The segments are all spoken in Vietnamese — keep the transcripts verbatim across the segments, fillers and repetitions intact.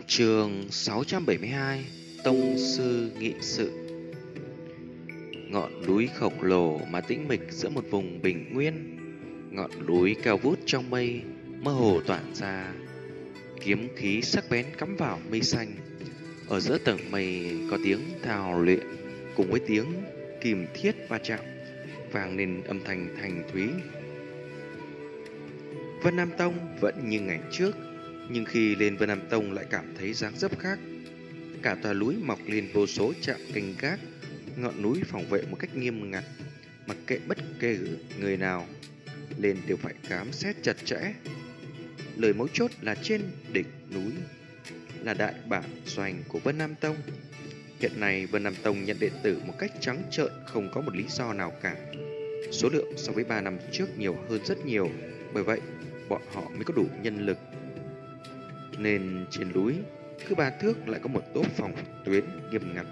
Chương sáu trăm bảy mươi hai. Tông sư nghị sự. Ngọn núi khổng lồ mà tĩnh mịch giữa một vùng bình nguyên. Ngọn núi cao vút trong mây, mơ hồ tỏa ra kiếm khí sắc bén cắm vào mây xanh. Ở giữa tầng mây có tiếng thao luyện cùng với tiếng kìm thiết va chạm, vang lên âm thanh thành thúy. Vân Nam Tông vẫn như ngày trước, nhưng khi lên Vân Nam Tông lại cảm thấy dáng dấp khác. Cả tòa núi mọc lên vô số trạm canh gác, ngọn núi phòng vệ một cách nghiêm ngặt, mặc kệ bất kể người nào lên đều phải khám xét chặt chẽ. Lời mấu chốt là trên đỉnh núi là đại bản doanh của Vân Nam Tông. Hiện nay Vân Nam Tông nhận đệ tử một cách trắng trợn, không có một lý do nào cả. Số lượng so với ba năm trước nhiều hơn rất nhiều, bởi vậy bọn họ mới có đủ nhân lực. Nên trên núi cứ ba thước lại có một tốp phòng tuyến nghiêm ngặt.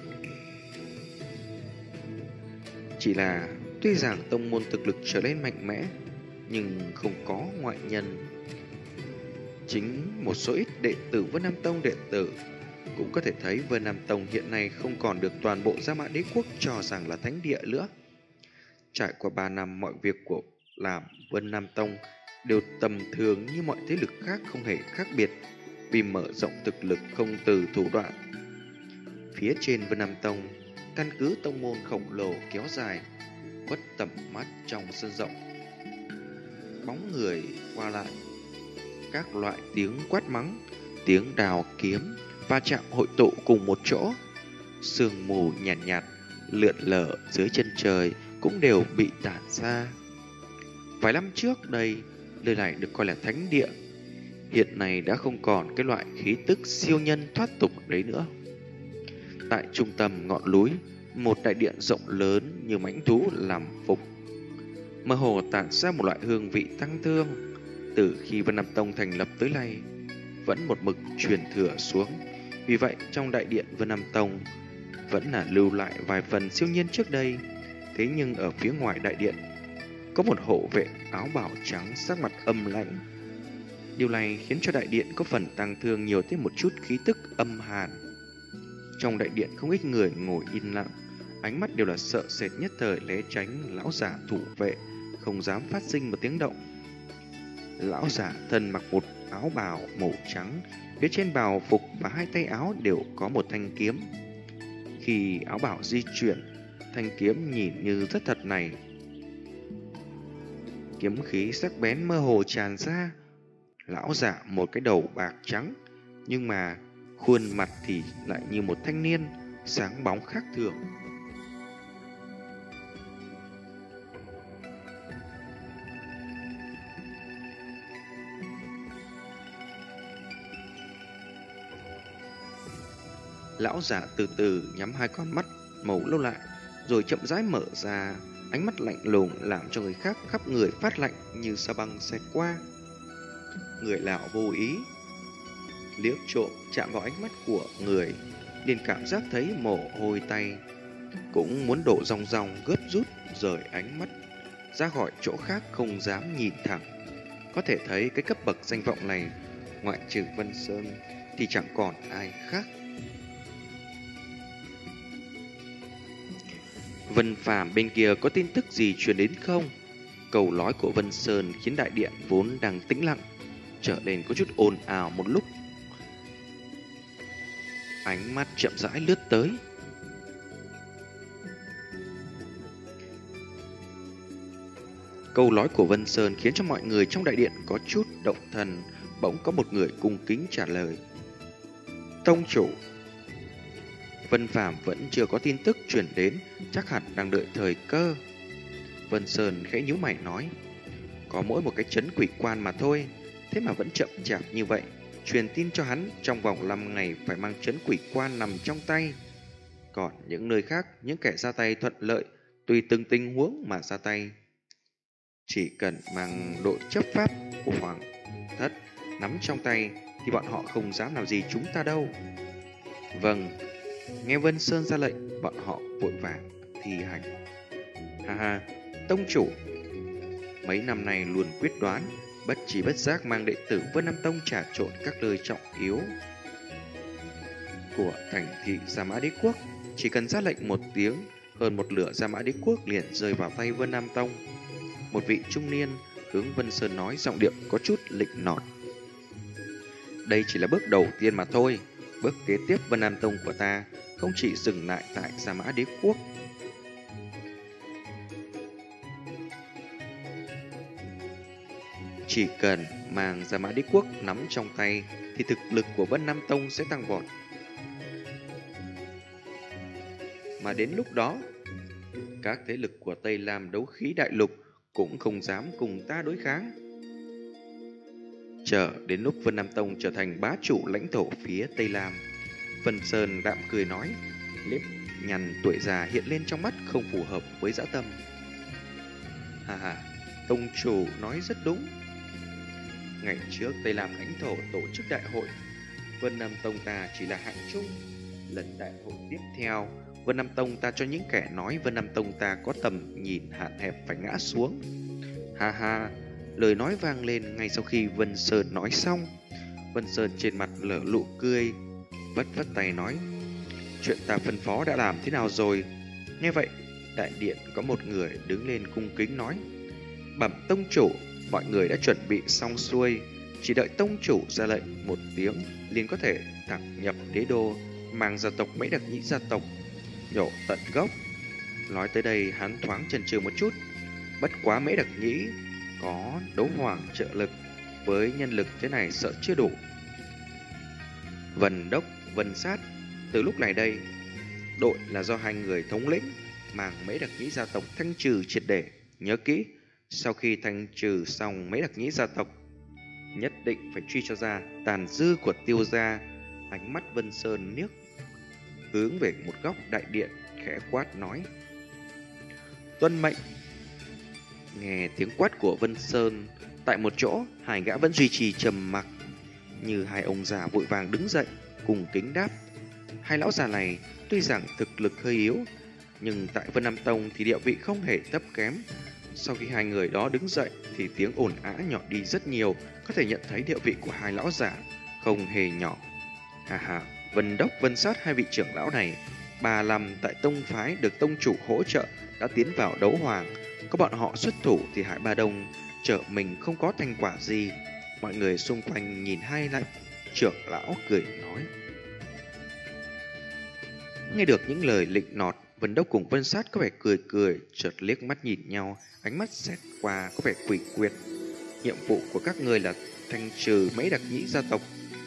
Chỉ là tuy rằng tông môn thực lực trở lên mạnh mẽ, nhưng không có ngoại nhân. Chính một số ít đệ tử Vân Nam Tông đệ tử cũng có thể thấy Vân Nam Tông hiện nay không còn được toàn bộ Gia Mã Đế Quốc cho rằng là thánh địa nữa. Trải qua ba năm, mọi việc của làm Vân Nam Tông đều tầm thường như mọi thế lực khác, không hề khác biệt, vì mở rộng thực lực không từ thủ đoạn. Phía trên Vân Nam Tông, căn cứ tông môn khổng lồ kéo dài, quất tầm mắt trong sân rộng. Bóng người qua lại, các loại tiếng quát mắng, tiếng đào kiếm va chạm hội tụ cùng một chỗ. Sương mù nhàn nhạt, nhạt lượn lờ dưới chân trời cũng đều bị tản ra. Vài năm trước đây, nơi này được coi là thánh địa, hiện nay đã không còn cái loại khí tức siêu nhân thoát tục đấy nữa. Tại trung tâm ngọn núi, một đại điện rộng lớn như mãnh thú làm phục, mơ hồ tản ra một loại hương vị tăng thương. Từ khi Vân Nam Tông thành lập tới nay, vẫn một mực truyền thừa xuống. Vì vậy, trong đại điện Vân Nam Tông vẫn là lưu lại vài phần siêu nhiên trước đây. Thế nhưng ở phía ngoài đại điện có một hộ vệ áo bào trắng, sắc mặt âm lãnh. Điều này khiến cho đại điện có phần tăng thương nhiều thêm một chút khí tức âm hàn. Trong đại điện không ít người ngồi yên lặng, ánh mắt đều là sợ sệt, nhất thời né tránh lão giả thủ vệ, không dám phát sinh một tiếng động. Lão giả thân mặc một áo bào màu trắng, phía trên bào phục và hai tay áo đều có một thanh kiếm. Khi áo bào di chuyển, thanh kiếm nhìn như rất thật này. Kiếm khí sắc bén mơ hồ tràn ra. Lão giả một cái đầu bạc trắng, nhưng mà khuôn mặt thì lại như một thanh niên, sáng bóng khác thường. Lão giả từ từ nhắm hai con mắt màu lâu lại, rồi chậm rãi mở ra, ánh mắt lạnh lùng làm cho người khác khắp người phát lạnh như sa băng xẹt qua. Người lão vô ý liếc trộm chạm vào ánh mắt của người, liền cảm giác thấy mồ hôi tay, cũng muốn đổ ròng ròng, gấp rút rời ánh mắt ra khỏi chỗ khác, không dám nhìn thẳng. Có thể thấy cái cấp bậc danh vọng này, ngoại trừ Vân Sơn thì chẳng còn ai khác. Vân Phàm bên kia có tin tức gì truyền đến không? Câu nói của Vân Sơn khiến đại điện vốn đang tĩnh lặng trở nên có chút ồn ào một lúc. Ánh mắt chậm rãi lướt tới. Câu nói của Vân Sơn khiến cho mọi người trong đại điện có chút động thần. Bỗng có một người cung kính trả lời: Tông chủ. Vân Phàm vẫn chưa có tin tức truyền đến, chắc hẳn đang đợi thời cơ. Vân Sơn khẽ nhíu mày nói: Có mỗi một cái trấn quỷ quan mà thôi, thế mà vẫn chậm chạp như vậy. Truyền tin cho hắn trong vòng năm ngày phải mang trấn quỷ quan nằm trong tay. Còn những nơi khác, những kẻ ra tay thuận lợi tùy từng tình huống mà ra tay. Chỉ cần mang đội chấp pháp của Hoàng Thất nắm trong tay thì bọn họ không dám làm gì chúng ta đâu. Vâng. Nghe Vân Sơn ra lệnh, bọn họ vội vàng thi hành. Ha ha, tông chủ mấy năm nay luôn quyết đoán, bất trí bất giác mang đệ tử Vân Nam Tông trà trộn các nơi trọng yếu. của thành thị Gia Mã Đế Quốc. Chỉ cần ra lệnh một tiếng, hơn một nửa Gia Mã Đế Quốc liền rơi vào tay Vân Nam Tông. Một vị trung niên hướng Vân Sơn nói, giọng điệu có chút lịnh nọt. Đây chỉ là bước đầu tiên mà thôi. Bước kế tiếp Vân Nam Tông của ta không chỉ dừng lại tại Gia Mã Đế Quốc. Chỉ cần mang Gia Mã Đế Quốc nắm trong tay thì thực lực của Vân Nam Tông sẽ tăng vọt. Mà đến lúc đó, các thế lực của Tây Lam đấu khí đại lục cũng không dám cùng ta đối kháng. Chờ đến lúc Vân Nam Tông trở thành bá chủ lãnh thổ phía Tây Lam, Vân Sơn đạm cười nói, nếp nhăn tuổi già hiện lên trong mắt không phù hợp với dã tâm. Hà hà, tông chủ nói rất đúng. Ngày trước Tây Lam lãnh thổ tổ chức đại hội, Vân Nam Tông ta chỉ là hạng chung. Lần đại hội tiếp theo, Vân Nam Tông ta cho những kẻ nói Vân Nam Tông ta có tầm nhìn hạn hẹp phải ngã xuống. Ha ha, lời nói vang lên ngay sau khi Vân Sơn nói xong. Vân Sơn trên mặt lở nụ cười, vất vất tay nói, chuyện ta phân phó đã làm thế nào rồi? Nghe vậy, đại điện có một người đứng lên cung kính nói, bẩm tông chủ, mọi người đã chuẩn bị xong xuôi, chỉ đợi tông chủ ra lệnh một tiếng liền có thể thẳng nhập đế đô, mang gia tộc Mễ Đặc Nhĩ gia tộc nhổ tận gốc. Nói tới đây hắn thoáng chần chừ một chút, bất quá Mễ Đặc Nhĩ có đấu hoàng trợ lực, với nhân lực thế này sợ chưa đủ. Vân Đốc, Vân Sát, từ lúc này đây, đội là do hai người thống lĩnh, mang Mễ Đặc Nhĩ gia tộc thanh trừ triệt để. Nhớ kỹ, sau khi thanh trừ xong Mễ Đặc Nhĩ gia tộc, nhất định phải truy cho ra tàn dư của Tiêu gia. Ánh mắt Vân Sơn liếc hướng về một góc đại điện, khẽ quát nói, tuân mệnh. Nghe tiếng quát của Vân Sơn, tại một chỗ hai gã vẫn duy trì trầm mặc, như hai ông già vội vàng đứng dậy cùng kính đáp. Hai lão già này tuy rằng thực lực hơi yếu, nhưng tại Vân Nam Tông thì địa vị không hề thấp kém. Sau khi hai người đó đứng dậy thì tiếng ồn ào nhỏ đi rất nhiều, có thể nhận thấy địa vị của hai lão giả không hề nhỏ. Hà hà, Vân Đốc, Vân Sát, hai vị trưởng lão này ba năm tại tông phái được tông chủ hỗ trợ đã tiến vào đấu hoàng. Có bọn họ xuất thủ thì Hải Ba Đông trở mình không có thành quả gì. Mọi người xung quanh nhìn hai lại trưởng lão cười nói. Nghe được những lời lịnh nọt, Vân Đốc cùng Vân Sát có vẻ cười cười, chợt liếc mắt nhìn nhau, ánh mắt xẹt qua có vẻ quỷ quyệt. Nhiệm vụ của các người là thanh trừ Mễ Đặc Nhĩ gia tộc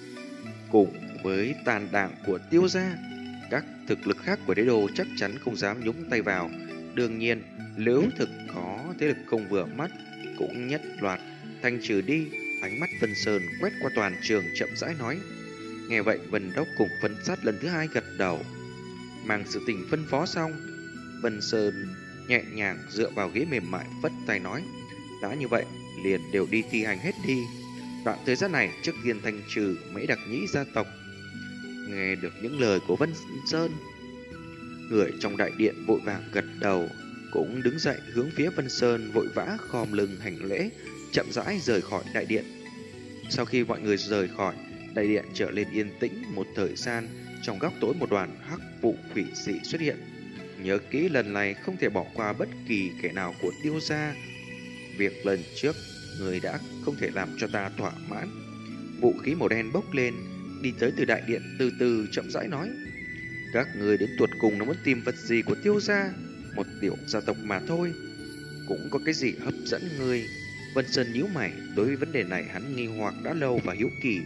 cùng với tàn đảng của Tiêu gia. Các thực lực khác của đế đô chắc chắn không dám nhúng tay vào. Đương nhiên, nếu thực có thế lực không vừa mắt, cũng nhất loạt thanh trừ đi. Ánh mắt Vân Sơn quét qua toàn trường chậm rãi nói. Nghe vậy, Vân Đốc cùng Vân Sát lần thứ hai gật đầu. Mang sự tình phân phó xong, Vân Sơn nhẹ nhàng dựa vào ghế mềm mại vất tay nói, đã như vậy liền đều đi thi hành hết đi. Đoạn thời gian này trước tiên thanh trừ Mễ Đặc Nhĩ gia tộc. Nghe được những lời của Vân Sơn, người trong đại điện vội vàng gật đầu, cũng đứng dậy hướng phía Vân Sơn vội vã khom lưng hành lễ, chậm rãi rời khỏi đại điện. Sau khi mọi người rời khỏi, đại điện trở lên yên tĩnh một thời gian. Trong góc tối một đoàn hắc vụ quỷ dị xuất hiện. Nhớ kỹ lần này không thể bỏ qua bất kỳ kẻ nào của Tiêu gia. Việc lần trước người đã không thể làm cho ta thỏa mãn. Vũ khí màu đen bốc lên, đi tới từ đại điện từ từ chậm rãi nói, các người đến tuột cùng nó muốn tìm vật gì của Tiêu gia? Một tiểu gia tộc mà thôi, cũng có cái gì hấp dẫn người? Vân Sơn nhíu mày, đối với vấn đề này hắn nghi hoặc đã lâu và hiếu kỳ.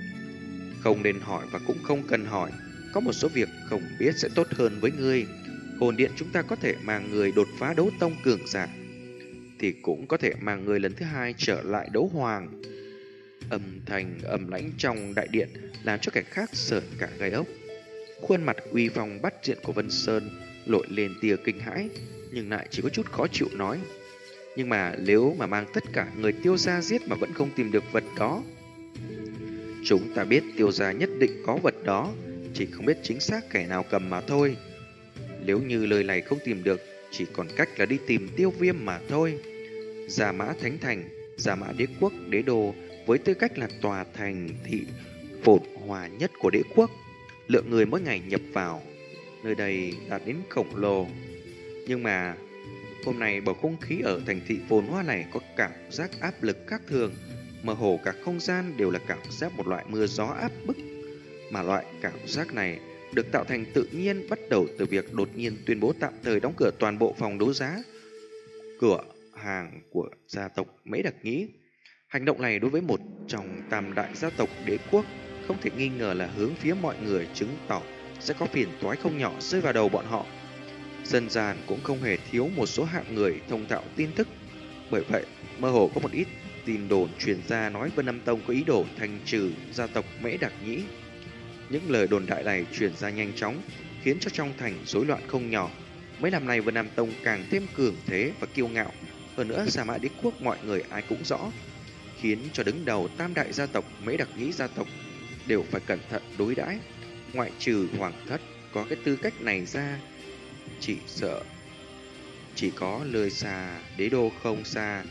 Không nên hỏi và cũng không cần hỏi, có một số việc không biết sẽ tốt hơn với ngươi. Hồn điện chúng ta có thể mang người đột phá đấu tông cường giả, thì cũng có thể mang người lần thứ hai trở lại đấu hoàng. Âm thanh ầm lãnh trong đại điện làm cho kẻ khác sởn cả gai ốc. Khuôn mặt uy phong bắt diện của Vân Sơn lội lên tia kinh hãi, nhưng lại chỉ có chút khó chịu nói, nhưng mà nếu mà mang tất cả người Tiêu gia giết mà vẫn không tìm được vật đó, chúng ta biết Tiêu gia nhất định có vật đó, chỉ không biết chính xác kẻ nào cầm mà thôi. Nếu như lời này không tìm được, chỉ còn cách là đi tìm Tiêu Viêm mà thôi. Gia Mã Thánh Thành, Gia Mã Đế Quốc, đế đô với tư cách là tòa thành thị phồn hoa nhất của đế quốc, lượng người mỗi ngày nhập vào nơi đây đạt đến khổng lồ. Nhưng mà hôm nay bầu không khí ở thành thị phồn hoa này có cảm giác áp lực khác thường, mơ hồ cả không gian đều là cảm giác một loại mưa gió áp bức, mà loại cảm giác này được tạo thành tự nhiên bắt đầu từ việc đột nhiên tuyên bố tạm thời đóng cửa toàn bộ phòng đấu giá, cửa hàng của gia tộc Mễ Đặc Nhĩ. Hành động này đối với một trong tam đại gia tộc đế quốc không thể nghi ngờ là hướng phía mọi người, chứng tỏ sẽ có phiền toái không nhỏ rơi vào đầu bọn họ. Dân gian cũng không hề thiếu một số hạng người thông thạo tin tức, bởi vậy mơ hồ có một ít tin đồn truyền ra nói Vân Nam Tông có ý đồ thanh trừ gia tộc Mễ Đặc Nhĩ. Những lời đồn đại này truyền ra nhanh chóng, khiến cho trong thành rối loạn không nhỏ. Mấy năm nay Vân Nam Tông càng thêm cường thế và kiêu ngạo, hơn nữa Sa Mã Đế quốc mọi người ai cũng rõ, khiến cho đứng đầu tam đại gia tộc Mễ Đặc Nhĩ gia tộc đều phải cẩn thận đối đãi. Ngoại trừ hoàng thất có cái tư cách này ra, chỉ sợ chỉ có lời xa đế đô không xa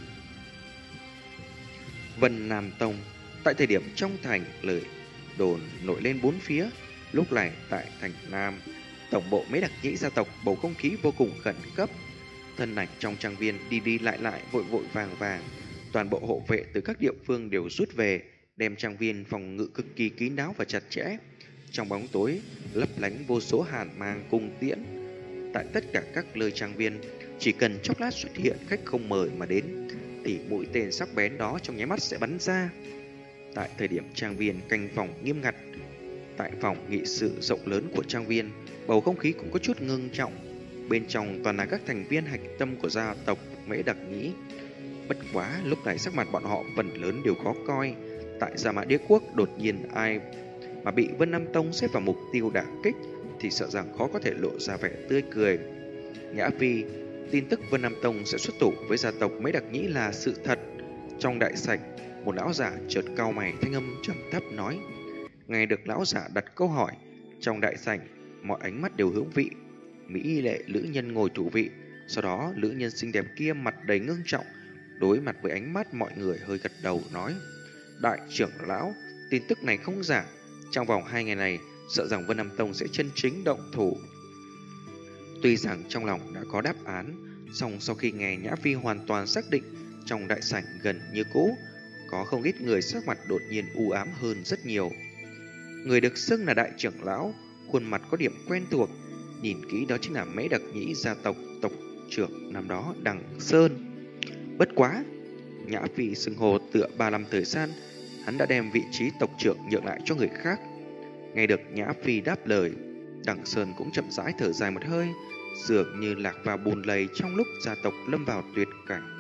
Vân Nam Tông. Tại thời điểm trong thành lời đồn nổi lên bốn phía, lúc này tại thành Nam, tổng bộ Mễ Đặc Nhĩ gia tộc bầu không khí vô cùng khẩn cấp. Thân ảnh trong trang viên đi đi lại lại, vội vội vàng vàng. Toàn bộ hộ vệ từ các địa phương đều rút về, đem trang viên phòng ngự cực kỳ kín đáo và chặt chẽ. Trong bóng tối lấp lánh vô số hàn mang cung tiễn. Tại tất cả các nơi trang viên, chỉ cần chốc lát xuất hiện khách không mời mà đến thì mũi tên sắc bén đó trong nháy mắt sẽ bắn ra. Tại thời điểm trang viên canh phòng nghiêm ngặt, tại phòng nghị sự rộng lớn của trang viên, bầu không khí cũng có chút ngưng trọng. Bên trong toàn là các thành viên hạch tâm của gia tộc Mễ Đặc Nhĩ. Bất quá lúc này sắc mặt bọn họ phần lớn đều khó coi. Tại Sa Mã Đế quốc đột nhiên ai mà bị Vân Nam Tông xếp vào mục tiêu đả kích thì sợ rằng khó có thể lộ ra vẻ tươi cười. Nhã Phi, tin tức Vân Nam Tông sẽ xuất thủ với gia tộc Mễ Đặc Nhĩ là sự thật. Trong đại sảnh, một lão giả chợt cau mày, thanh âm trầm thấp nói. Nghe được lão giả đặt câu hỏi, trong đại sảnh mọi ánh mắt đều hướng vị mỹ lệ nữ nhân ngồi thủ vị. Sau đó nữ nhân xinh đẹp kia mặt đầy ngưng trọng, đối mặt với ánh mắt mọi người hơi gật đầu nói. Đại trưởng lão, tin tức này không giả. Trong vòng hai ngày này, sợ rằng Vân Nam Tông sẽ chân chính động thủ. Tuy rằng trong lòng đã có đáp án, song sau khi nghe Nhã Phi hoàn toàn xác định, trong đại sảnh gần như cũ, có không ít người sắc mặt đột nhiên u ám hơn rất nhiều. Người được xưng là đại trưởng lão, khuôn mặt có điểm quen thuộc, nhìn kỹ đó chính là Mễ Đặc Nhĩ gia tộc tộc trưởng năm đó Đằng Sơn. Bất quá, Nhã Phi xưng hồ tựa ba năm thời gian, hắn đã đem vị trí tộc trưởng nhượng lại cho người khác. Nghe được Nhã Phi đáp lời, Đằng Sơn cũng chậm rãi thở dài một hơi, dường như lạc vào bùn lầy trong lúc gia tộc lâm vào tuyệt cảnh.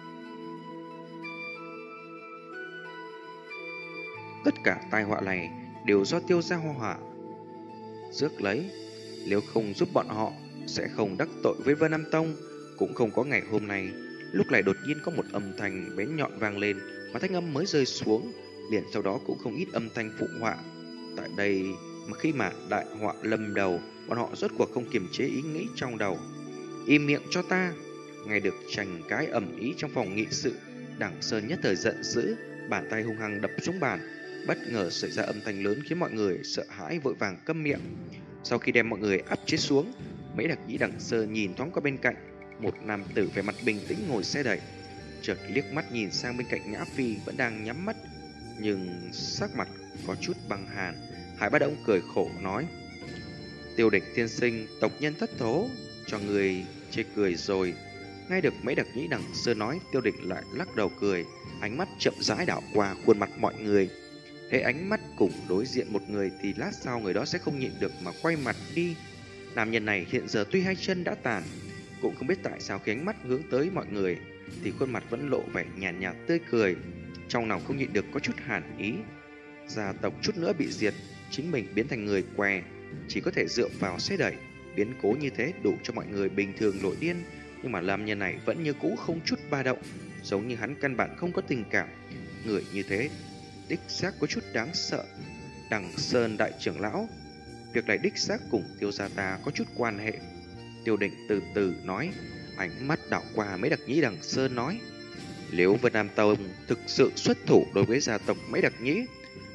Tất cả tai họa này đều do Tiêu Gia Hoa Hỏa rước lấy, nếu không giúp bọn họ sẽ không đắc tội với Vân Nam Tông, cũng không có ngày hôm nay. Lúc này đột nhiên có một âm thanh bén nhọn vang lên, mà thanh âm mới rơi xuống, liền sau đó cũng không ít âm thanh phụ họa. Tại đây mà khi mà đại họa lâm đầu, bọn họ rốt cuộc không kiềm chế ý nghĩ trong đầu. Im miệng cho ta! Nghe được tranh cãi ầm ĩ trong phòng nghị sự, Đằng Sơn nhất thời giận dữ, bàn tay hung hăng đập xuống bàn. Bất ngờ xảy ra âm thanh lớn khiến mọi người sợ hãi vội vàng câm miệng. Sau khi đem mọi người áp chế xuống, Mễ Đặc Nhĩ Đằng Sơn nhìn thoáng qua bên cạnh, một nam tử vẻ mặt bình tĩnh ngồi xe đẩy, chợt liếc mắt nhìn sang bên cạnh Nhã Phi vẫn đang nhắm mắt, nhưng sắc mặt có chút băng hàn. Hải Bá Động cười khổ nói: Tiêu Địch tiên sinh, tộc nhân thất thố, cho người chê cười rồi. Nghe được Mễ Đặc Nhĩ Đằng Sơn nói, Tiêu Địch lại lắc đầu cười, ánh mắt chậm rãi đảo qua khuôn mặt mọi người. Thế ánh mắt cùng đối diện một người thì lát sau người đó sẽ không nhịn được mà quay mặt đi. Nam nhân này hiện giờ tuy hai chân đã tàn, cũng không biết tại sao khi ánh mắt hướng tới mọi người thì khuôn mặt vẫn lộ vẻ nhàn nhạt, nhạt tươi cười. Trong lòng không nhịn được có chút hàn ý. Gia tộc chút nữa bị diệt, chính mình biến thành người què, chỉ có thể dựa vào xe đẩy. Biến cố như thế đủ cho mọi người bình thường nổi điên, nhưng mà nam nhân này vẫn như cũ không chút ba động, giống như hắn căn bản không có tình cảm. Người như thế đích xác có chút đáng sợ. Đằng Sơn đại trưởng lão, việc này đích xác cùng Tiêu gia ta có chút quan hệ. Tiêu Định từ từ nói, ánh mắt đảo qua Mễ Đặc Nhĩ Đằng Sơn nói: Nếu Vân Nam Tông thực sự xuất thủ đối với gia tộc Mễ Đặc Nhĩ,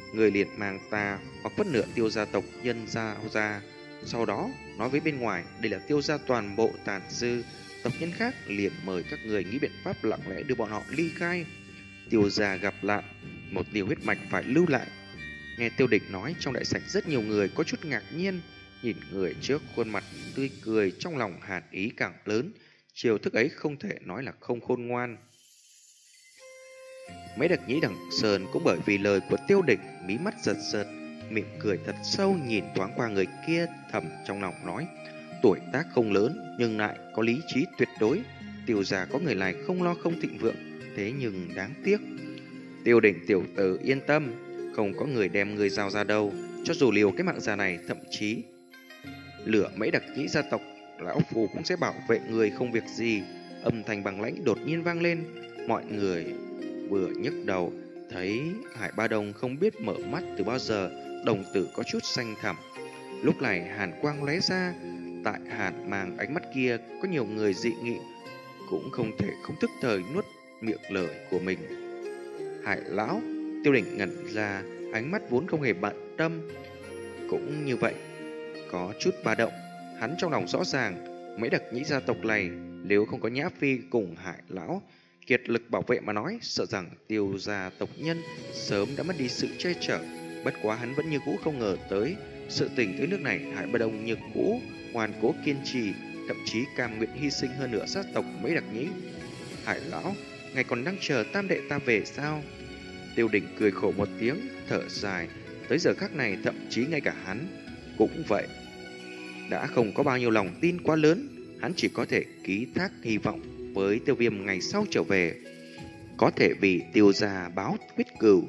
người liền mang ta hoặc phân nửa Tiêu gia tộc nhân gia ra. Sau đó nói với bên ngoài đây là Tiêu gia toàn bộ tàn dư tộc nhân khác, liền mời các người nghĩ biện pháp lặng lẽ đưa bọn họ ly khai. Tiêu gia gặp nạn, một điều huyết mạch phải lưu lại. Nghe Tiêu Đỉnh nói, trong đại sảnh rất nhiều người có chút ngạc nhiên, nhìn người trước khuôn mặt tươi cười, trong lòng hàn ý càng lớn. Chiều thức ấy không thể nói là không khôn ngoan. Mấy đặc nhĩ đằng Sơn cũng bởi vì lời của Tiêu Đỉnh, mí mắt giật giật, mỉm cười thật sâu, nhìn thoáng qua người kia, thầm trong lòng nói: tuổi tác không lớn nhưng lại có lý trí tuyệt đối. Tiêu gia có người này không lo không thịnh vượng, thế nhưng đáng tiếc. Tiêu Đỉnh tiểu tử yên tâm, không có người đem người giao ra đâu. Cho dù liều cái mạng già này, thậm chí lửa mấy đặc nhĩ gia tộc, lão phù cũng sẽ bảo vệ người không việc gì. Âm thanh bằng lãnh đột nhiên vang lên. Mọi người vừa nhấc đầu, thấy Hải Ba Đông không biết mở mắt từ bao giờ, đồng tử có chút xanh thẳm. Lúc này hàn quang lóe ra, tại hàn màng ánh mắt kia có nhiều người dị nghị, cũng không thể không thức thời nuốt miệng lời của mình. Hải lão, Tiêu Đỉnh ngẩn ra, ánh mắt vốn không hề bận tâm cũng như vậy có chút ba động. Hắn trong lòng rõ ràng, mấy đặc nhĩ gia tộc này nếu không có Nhã Phi cùng Hải lão kiệt lực bảo vệ mà nói, sợ rằng Tiêu gia tộc nhân sớm đã mất đi sự che chở. Bất quá hắn vẫn như cũ không ngờ tới sự tình tới nước này. Hải Ba Đông như cũ ngoan cố kiên trì, thậm chí cam nguyện hy sinh hơn nữa gia tộc mấy đặc nhĩ. Hải lão, ngài còn đang chờ tam đệ ta về sao? Tiêu Đỉnh cười khổ một tiếng, thở dài. Tới giờ khắc này thậm chí ngay cả hắn cũng vậy, đã không có bao nhiêu lòng tin quá lớn. Hắn chỉ có thể ký thác hy vọng với Tiêu Viêm ngày sau trở về, có thể vì Tiêu gia báo quyết cừu.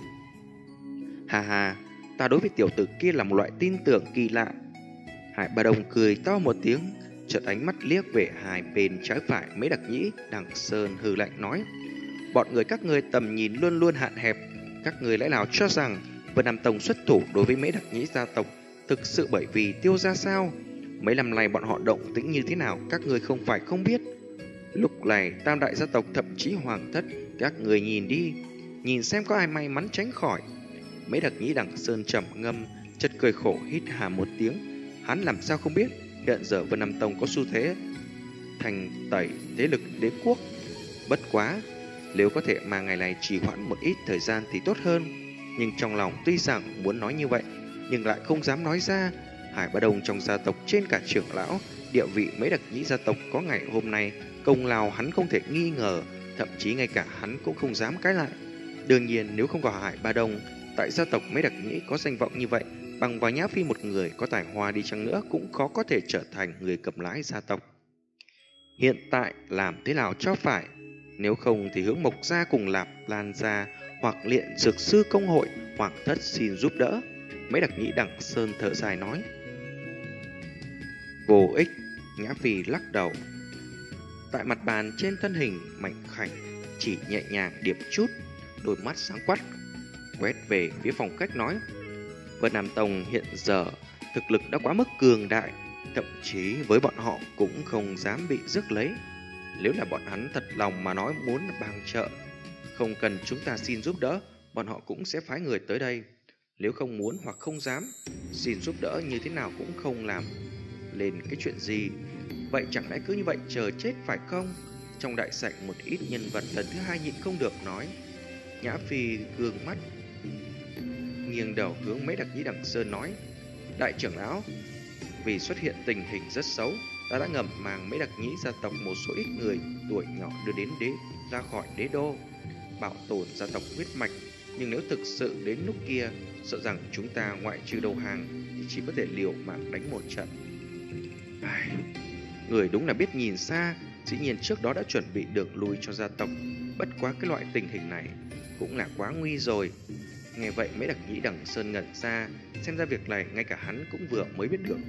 Hà hà, ta đối với tiểu tử kia là một loại tin tưởng kỳ lạ. Hải Ba Đông cười to một tiếng, chợt ánh mắt liếc về hai bên trái phải mấy đặc nhĩ đằng Sơn, hừ lạnh nói: bọn người các ngươi tầm nhìn luôn luôn hạn hẹp. Các người lẽ nào cho rằng Vân Nam Tông xuất thủ đối với mấy đặc nhĩ gia tộc thực sự bởi vì Tiêu gia sao? Mấy năm nay bọn họ động tĩnh như thế nào các người không phải không biết. Lúc này tam đại gia tộc thậm chí hoàng thất, các người nhìn đi, nhìn xem có ai may mắn tránh khỏi. Mấy đặc nhĩ đằng Sơn trầm ngâm, chợt cười khổ hít hà một tiếng. Hắn làm sao không biết hiện giờ Vân Nam Tông có xu thế thành tẩy thế lực đế quốc. Bất quá nếu có thể mà ngày này trì hoãn một ít thời gian thì tốt hơn. Nhưng trong lòng tuy rằng muốn nói như vậy, nhưng lại không dám nói ra. Hải Ba Đông trong gia tộc trên cả trưởng lão, địa vị mấy đặc nhĩ gia tộc có ngày hôm nay, công lao hắn không thể nghi ngờ, thậm chí ngay cả hắn cũng không dám cãi lại. Đương nhiên nếu không có Hải Ba Đông, tại gia tộc mấy đặc nhĩ có danh vọng như vậy, bằng vào Nhã Phi một người có tài hoa đi chăng nữa cũng khó có thể trở thành người cầm lái gia tộc. Hiện tại làm thế nào cho phải? Nếu không thì hướng Mộc gia cùng Lạp Lan gia hoặc Liện Dược sư công hội hoàng thất xin giúp đỡ. Mấy đặc nhĩ đằng Sơn thở dài nói. Vô ích. Nhã Phi lắc đầu. Tại mặt bàn trên thân hình mảnh khảnh chỉ nhẹ nhàng điểm chút, đôi mắt sáng quắc quét về phía phòng khách nói: Vân Nam Tông hiện giờ thực lực đã quá mức cường đại, thậm chí với bọn họ cũng không dám bị rước lấy. Nếu là bọn hắn thật lòng mà nói muốn bằng trợ, không cần chúng ta xin giúp đỡ, bọn họ cũng sẽ phái người tới đây. Nếu không muốn hoặc không dám xin giúp đỡ như thế nào cũng không làm lên cái chuyện gì. Vậy chẳng lẽ cứ như vậy chờ chết phải không? Trong đại sảnh một ít nhân vật lần thứ hai nhịn không được nói. Nhã Phi gương mắt nghiêng đầu hướng mấy đặc nhĩ đằng Sơn nói: Đại trưởng lão, vì xuất hiện tình hình rất xấu, ta đã ngầm mang mấy đặc nhĩ gia tộc một số ít người tuổi nhỏ đưa đến đế ra khỏi đế đô, bảo tồn gia tộc huyết mạch. Nhưng nếu thực sự đến lúc kia, sợ rằng chúng ta ngoại trừ đầu hàng thì chỉ có thể liều mạng đánh một trận. Ai... Người đúng là biết nhìn xa, dĩ nhiên trước đó đã chuẩn bị đường lui cho gia tộc. Bất quá cái loại tình hình này cũng là quá nguy rồi. Nghe vậy mấy đặc nhĩ đằng Sơn ngẩn ra, xem ra việc này ngay cả hắn cũng vừa mới biết được.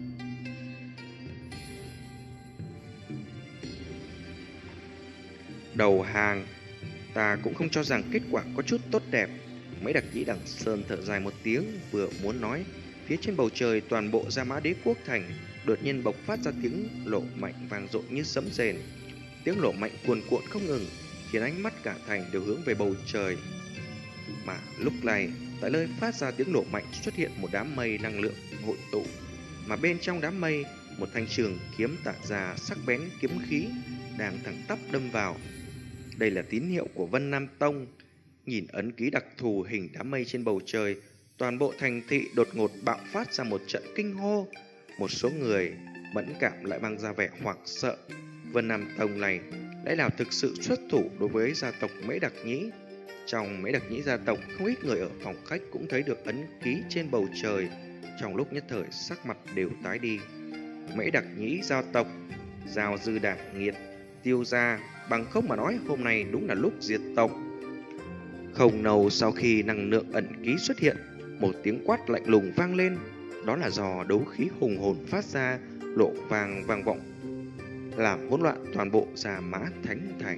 Đầu hàng, ta cũng không cho rằng kết quả có chút tốt đẹp. Mấy đặc nhĩ đằng Sơn thở dài một tiếng, vừa muốn nói, phía trên bầu trời toàn bộ Gia Mã Đế quốc thành đột nhiên bộc phát ra tiếng lộ mạnh vang dội như sấm rền. Tiếng lộ mạnh cuồn cuộn không ngừng, khiến ánh mắt cả thành đều hướng về bầu trời. Mà lúc này tại nơi phát ra tiếng nổ mạnh xuất hiện một đám mây năng lượng hội tụ, mà bên trong đám mây, một thanh trường kiếm tản ra sắc bén kiếm khí đang thẳng tắp đâm vào. Đây là tín hiệu của Vân Nam Tông. Nhìn ấn ký đặc thù hình đám mây trên bầu trời, toàn bộ thành thị đột ngột bạo phát ra một trận kinh hô. Một số người mẫn cảm lại mang ra vẻ hoảng sợ. Vân Nam Tông này lẽ nào thực sự xuất thủ đối với gia tộc Mễ Đặc Nhĩ? Trong Mễ Đặc Nhĩ gia tộc, không ít người ở phòng khách cũng thấy được ấn ký trên bầu trời. Trong lúc nhất thời sắc mặt đều tái đi. Mễ Đặc Nhĩ gia tộc, Giao Dư Đảng Nghiệt, tiêu gia, bằng không mà nói hôm nay đúng là lúc diệt tộc. Không lâu sau khi năng lượng ẩn ký xuất hiện, một tiếng quát lạnh lùng vang lên. Đó là do đấu khí hùng hồn phát ra, lộ vàng vang vọng, làm hỗn loạn toàn bộ Gia Mã Thánh Thành.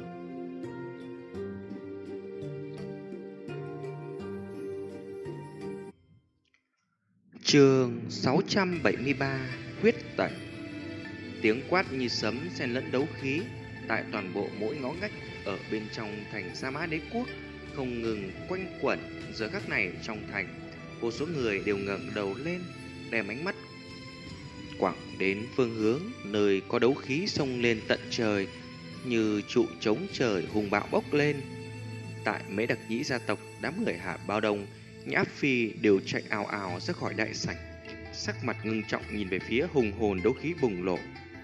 Chương sáu trăm bảy mươi ba, Huyết Tẩy. Tiếng quát như sấm xen lẫn đấu khí tại toàn bộ mỗi ngõ ngách ở bên trong thành Gia Mã Đế Quốc không ngừng quanh quẩn. Giờ khắc này trong thành, vô số người đều ngẩng đầu lên, đem ánh mắt quẳng đến phương hướng nơi có đấu khí xông lên tận trời, như trụ chống trời hùng bạo bốc lên. Tại Mễ Đặc Nhĩ gia tộc, đám người Hạ Bao Đông, Nhã Phi đều chạy ào ào ra khỏi đại sảnh, sắc mặt ngưng trọng nhìn về phía hùng hồn đấu khí bùng nổ.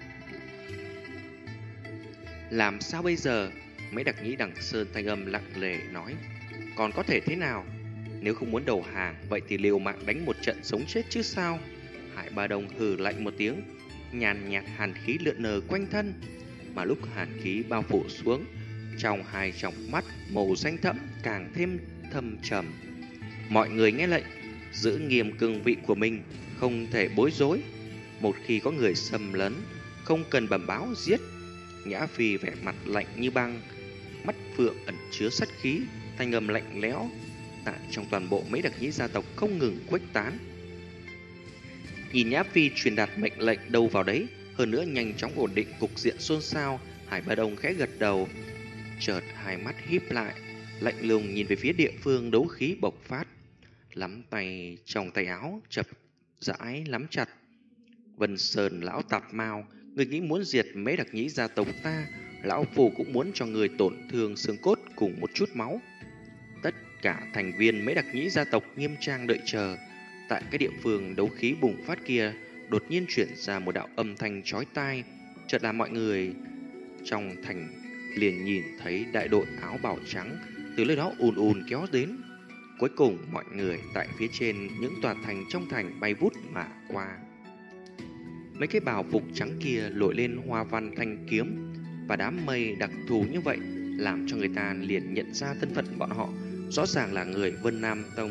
Làm sao bây giờ? Mễ Đặc Nhĩ Đằng Sơn thanh âm lặng lề nói. Còn có thể thế nào? Nếu không muốn đầu hàng, vậy thì liều mạng đánh một trận sống chết chứ sao? Hải Ba Đông hừ lạnh một tiếng, nhàn nhạt hàn khí lượn lờ quanh thân. Mà lúc hàn khí bao phủ xuống, trong hai tròng mắt màu xanh thẫm càng thêm thâm trầm. Mọi người nghe lệnh, giữ nghiêm cương vị của mình, không thể bối rối. Một khi có người xâm lấn, không cần bẩm báo giết. Nhã Phi vẻ mặt lạnh như băng, mắt phượng ẩn chứa sát khí, thanh âm lạnh lẽo tại trong toàn bộ Mễ Đặc Nhĩ gia tộc không ngừng khuếch tán. Nhìn Nhã Phi truyền đạt mệnh lệnh đâu vào đấy, hơn nữa nhanh chóng ổn định cục diện xôn xao, Hải Ba Đông khẽ gật đầu, chợt hai mắt híp lại, lạnh lùng nhìn về phía địa phương đấu khí bộc phát, lắm tay trong tay áo chập rãi nắm chặt. Vân Sơn lão tạp mao, người nghĩ muốn diệt Mễ Đặc Nhĩ gia tộc ta, lão phù cũng muốn cho người tổn thương xương cốt cùng một chút máu. Tất cả thành viên Mễ Đặc Nhĩ gia tộc nghiêm trang đợi chờ. Tại cái địa phương đấu khí bùng phát kia, đột nhiên chuyển ra một đạo âm thanh chói tai, chợt làm mọi người trong thành liền nhìn thấy đại đội áo bào trắng từ nơi đó ùn ùn kéo đến. Cuối cùng mọi người tại phía trên những tòa thành trong thành bay vút mà qua. Mấy cái bào phục trắng kia nổi lên hoa văn thanh kiếm và đám mây đặc thù như vậy, làm cho người ta liền nhận ra thân phận bọn họ rõ ràng là người Vân Nam Tông.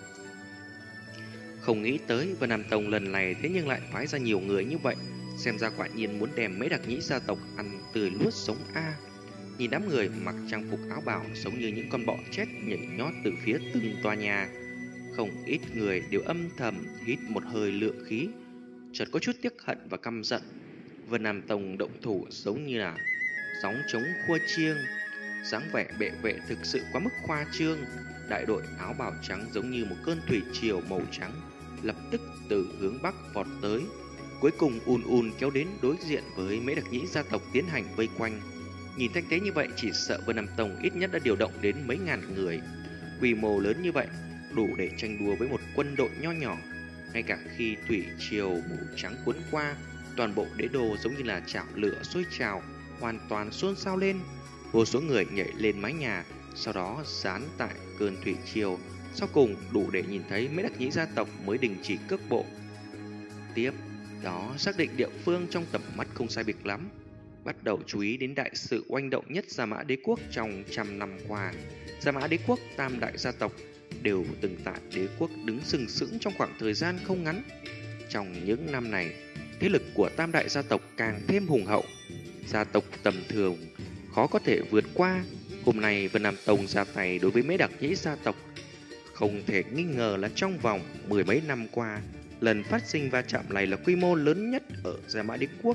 Không nghĩ tới Vân Nam Tông lần này thế nhưng lại phái ra nhiều người như vậy, xem ra quả nhiên muốn đem Mễ Đặc Nhĩ gia tộc ăn tươi nuốt sống a. Nhìn đám người mặc trang phục áo bào giống như những con bọ chết nhảy nhót từ phía từng tòa nhà, không ít người đều âm thầm hít một hơi lượng khí, chợt có chút tiếc hận và căm giận. Vân Nam Tông động thủ giống như là sóng trống khua chiêng, dáng vẻ bệ vệ thực sự quá mức khoa trương. Đại đội áo bào trắng giống như một cơn thủy triều màu trắng, lập tức từ hướng bắc vọt tới, cuối cùng ùn ùn kéo đến đối diện với Mễ Đặc Nhĩ gia tộc tiến hành vây quanh. Nhìn thanh thế như vậy, chỉ sợ Vân Nam Tông ít nhất đã điều động đến mấy ngàn người. Quy mô lớn như vậy, đủ để tranh đua với một quân đội nho nhỏ. Ngay cả khi thủy triều màu trắng cuốn qua, toàn bộ đế đô giống như là chảo lửa sôi trào, hoàn toàn xôn xao lên. Vô số người nhảy lên mái nhà, sau đó dán tại cơn thủy triều. Sau cùng đủ để nhìn thấy Mễ Đặc Nhĩ gia tộc mới đình chỉ cước bộ. Tiếp đó xác định địa phương trong tầm mắt không sai biệt lắm, bắt đầu chú ý đến đại sự oanh động nhất Gia Mã Đế Quốc trong trăm năm qua. Gia Mã Đế Quốc tam đại gia tộc đều từng tại đế quốc đứng sừng sững trong khoảng thời gian không ngắn. Trong những năm này, thế lực của tam đại gia tộc càng thêm hùng hậu. Gia tộc tầm thường khó có thể vượt qua. Hôm nay Vân Nam Tông ra tay đối với Mễ Đặc Nhĩ gia tộc, không thể nghi ngờ là trong vòng mười mấy năm qua, lần phát sinh va chạm này là quy mô lớn nhất ở Gia Mã Đế Quốc.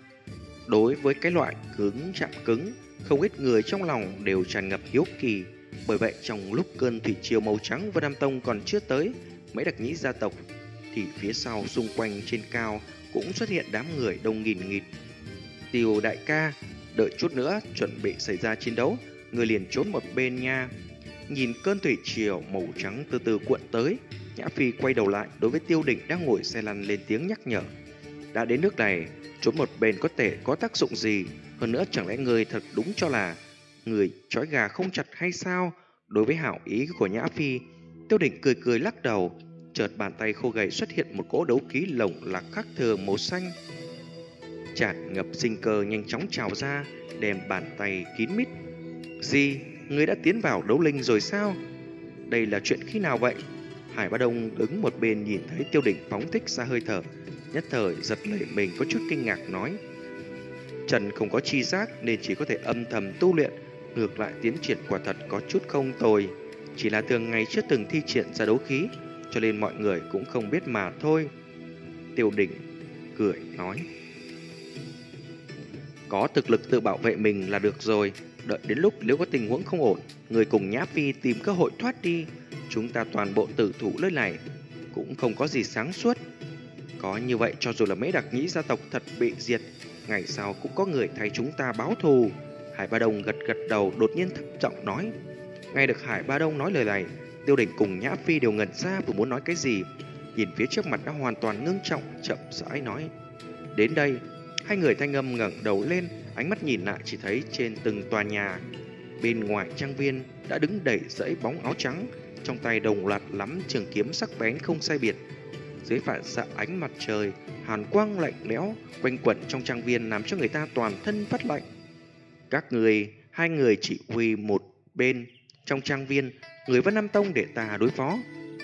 Đối với cái loại cứng chạm cứng, không ít người trong lòng đều tràn ngập hiếu kỳ. Bởi vậy trong lúc cơn thủy triều màu trắng Vân Nam Tông còn chưa tới mấy đặc nhĩ gia tộc, thì phía sau xung quanh trên cao cũng xuất hiện đám người đông nghìn nghịt. Tiêu đại ca, đợi chút nữa chuẩn bị xảy ra chiến đấu, người liền trốn một bên nha. Nhìn cơn thủy triều màu trắng từ từ cuộn tới, Nhã Phi quay đầu lại đối với Tiêu Đỉnh đang ngồi xe lăn lên tiếng nhắc nhở. Đã đến nước này, trốn một bên có thể có tác dụng gì? Hơn nữa chẳng lẽ người thật đúng cho là người trói gà không chặt hay sao? Đối với hảo ý của Nhã Phi, Tiêu Đỉnh cười cười lắc đầu. Chợt bàn tay khô gầy xuất hiện một cỗ đấu khí lồng lạc khác thường màu xanh, tràn ngập sinh cơ nhanh chóng trào ra, đem bàn tay kín mít. Gì? Ngươi đã tiến vào đấu linh rồi sao? Đây là chuyện khi nào vậy? Hải Bá Đông đứng một bên nhìn thấy Tiêu Đỉnh phóng thích ra hơi thở, nhất thời giật nảy mình có chút kinh ngạc nói. Trần không có chi giác nên chỉ có thể âm thầm tu luyện, ngược lại tiến triển quả thật có chút không tồi. Chỉ là thường ngày chưa từng thi triển ra đấu khí, cho nên mọi người cũng không biết mà thôi. Tiêu Đỉnh cười nói. Có thực lực tự bảo vệ mình là được rồi. Đợi đến lúc nếu có tình huống không ổn, người cùng Nhã Phi tìm cơ hội thoát đi. Chúng ta toàn bộ tử thủ nơi này cũng không có gì sáng suốt. Có như vậy cho dù là mấy đặc nhĩ gia tộc thật bị diệt, ngày sau cũng có người thay chúng ta báo thù. Hải Ba Đông gật gật đầu, đột nhiên thấp giọng nói. Nghe được Hải Ba Đông nói lời này, Tiêu Đỉnh cùng Nhã Phi đều ngẩn ra vừa muốn nói cái gì. Nhìn phía trước mặt đã hoàn toàn ngưng trọng, chậm rãi nói. Đến đây. Hai người thanh âm ngẩng đầu lên, ánh mắt nhìn lại chỉ thấy trên từng tòa nhà bên ngoài trang viên đã đứng đầy dãy bóng áo trắng, trong tay đồng loạt lắm trường kiếm sắc bén không sai biệt. Dưới phản xạ ánh mặt trời, hàn quang lạnh lẽo quanh quẩn trong trang viên làm cho người ta toàn thân phát lạnh. Các người, hai người chỉ huy một bên trong trang viên, người Vân Nam Tông để ta đối phó.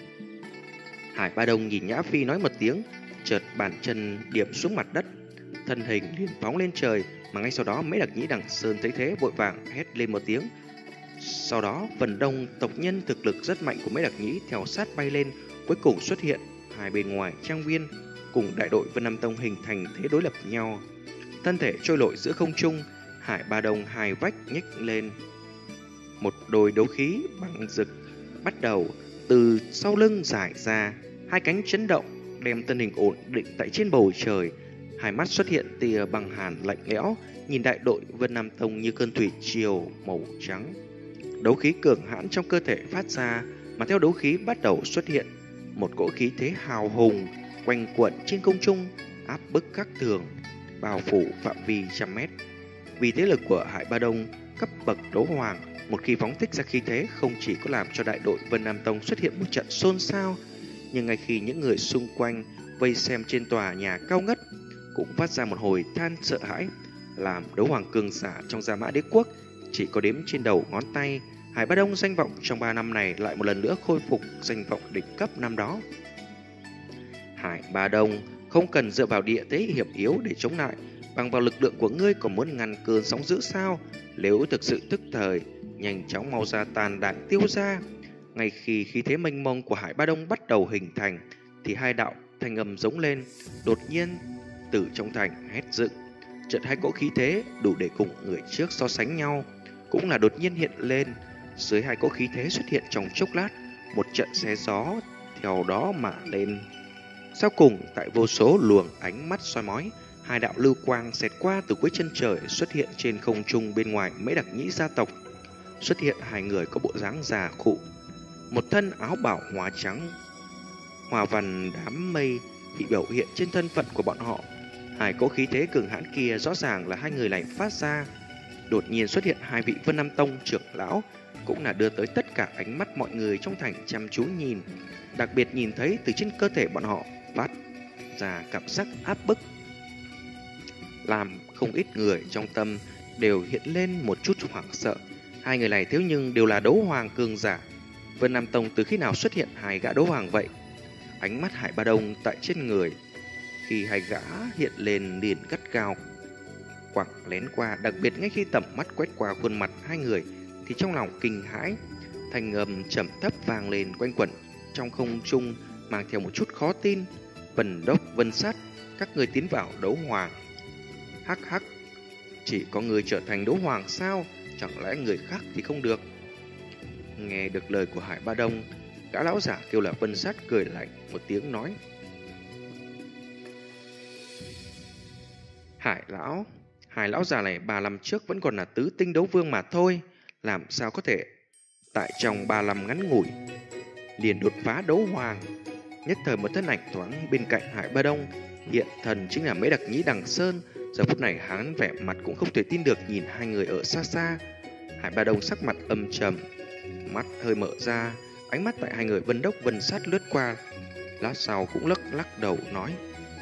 Hải Ba Đông nhìn Nhã Phi nói một tiếng, chợt bàn chân điểm xuống mặt đất, thân hình liền phóng lên trời, mà ngay sau đó mấy đặc nhĩ đằng sơn thấy thế vội vàng hét lên một tiếng. Sau đó phần đông tộc nhân thực lực rất mạnh của mấy đặc nhĩ theo sát bay lên, cuối cùng xuất hiện hai bên ngoài trang viên, cùng đại đội Vân Nam Tông hình thành thế đối lập nhau. Thân thể trôi lội giữa không trung, Hải Ba Đông hai vách nhích lên, một đôi đấu khí bằng rực bắt đầu từ sau lưng giải ra, hai cánh chấn động đem thân hình ổn định tại trên bầu trời. Hai mắt xuất hiện tia băng hàn lạnh lẽo, nhìn đại đội Vân Nam Tông như cơn thủy triều màu trắng. Đấu khí cường hãn trong cơ thể phát ra, mà theo đấu khí bắt đầu xuất hiện một cỗ khí thế hào hùng quanh quẩn trên không trung, áp bức các tường, bao phủ phạm vi trăm mét. Vì thế lực của Hải Ba Đông cấp bậc đấu hoàng, một khi phóng thích ra khí thế không chỉ có làm cho đại đội Vân Nam Tông xuất hiện một trận xôn xao, nhưng ngay khi những người xung quanh vây xem trên tòa nhà cao ngất cũng phát ra một hồi than sợ hãi. Làm đấu hoàng cường giả trong Gia Mã Đế Quốc chỉ có đếm trên đầu ngón tay, Hải Ba Đông danh vọng trong ba năm này lại một lần nữa khôi phục danh vọng đỉnh cấp năm đó. Hải Ba Đông không cần dựa vào địa thế hiểm yếu để chống lại, bằng vào lực lượng của ngươi còn muốn ngăn cơn sóng dữ sao? Nếu thực sự tức thời, nhanh chóng mau ra tàn đạn tiêu ra. Ngay khi khí thế mênh mông của Hải Ba Đông bắt đầu hình thành, thì hai đạo thanh âm giống lên, đột nhiên từ trong thành hét dựng. Trận hai cỗ khí thế đủ để cùng người trước so sánh nhau cũng là đột nhiên hiện lên. Dưới hai cỗ khí thế xuất hiện trong chốc lát, một trận xé gió theo đó mà lên. Sau cùng, tại vô số luồng ánh mắt soi mói, hai đạo lưu quang xẹt qua từ cuối chân trời xuất hiện trên không trung bên ngoài mấy đặc nhĩ gia tộc. Xuất hiện hai người có bộ dáng già khụ, một thân áo bảo hóa trắng, hòa văn đám mây bị biểu hiện trên thân phận của bọn họ. Hai cỗ khí thế cường hãn kia rõ ràng là hai người này phát ra. Đột nhiên xuất hiện hai vị Vân Nam Tông trưởng lão, cũng là đưa tới tất cả ánh mắt mọi người trong thành chăm chú nhìn. Đặc biệt nhìn thấy từ trên cơ thể bọn họ phát ra cảm giác áp bức, làm không ít người trong tâm đều hiện lên một chút hoảng sợ. Hai người này thiếu nhưng đều là đấu hoàng cường giả. Vân Nam Tông từ khi nào xuất hiện hai gã đấu hoàng vậy? Ánh mắt Hải Ba Đông tại trên người, khi hai gã hiện lên liền gắt gao quẳng lén qua, đặc biệt ngay khi tầm mắt quét qua khuôn mặt hai người thì trong lòng kinh hãi, thanh âm trầm thấp vang lên quanh quẩn trong không trung, mang theo một chút khó tin. Vân Đốc, Vân Sát, các người tiến vào đấu hoàng. Hắc hắc, chỉ có người trở thành đấu hoàng sao? Chẳng lẽ người khác thì không được? Nghe được lời của Hải Ba Đông, gã lão giả kêu là Vân Sát cười lạnh một tiếng nói: Hải lão, Hải lão già này ba năm trước vẫn còn là tứ tinh đấu vương mà thôi, làm sao có thể tại trong ba năm ngắn ngủi liền đột phá đấu hoàng. Nhất thời một thân ảnh thoáng bên cạnh Hải Ba Đông hiện thần chính là Mễ Đặc Nhĩ Đằng Sơn. Giờ phút này hắn vẻ mặt cũng không thể tin được nhìn hai người ở xa xa. Hải Ba Đông sắc mặt âm trầm, mắt hơi mở ra, ánh mắt tại hai người Vân Đốc Vân Sát lướt qua, lát sau cũng lắc lắc đầu nói: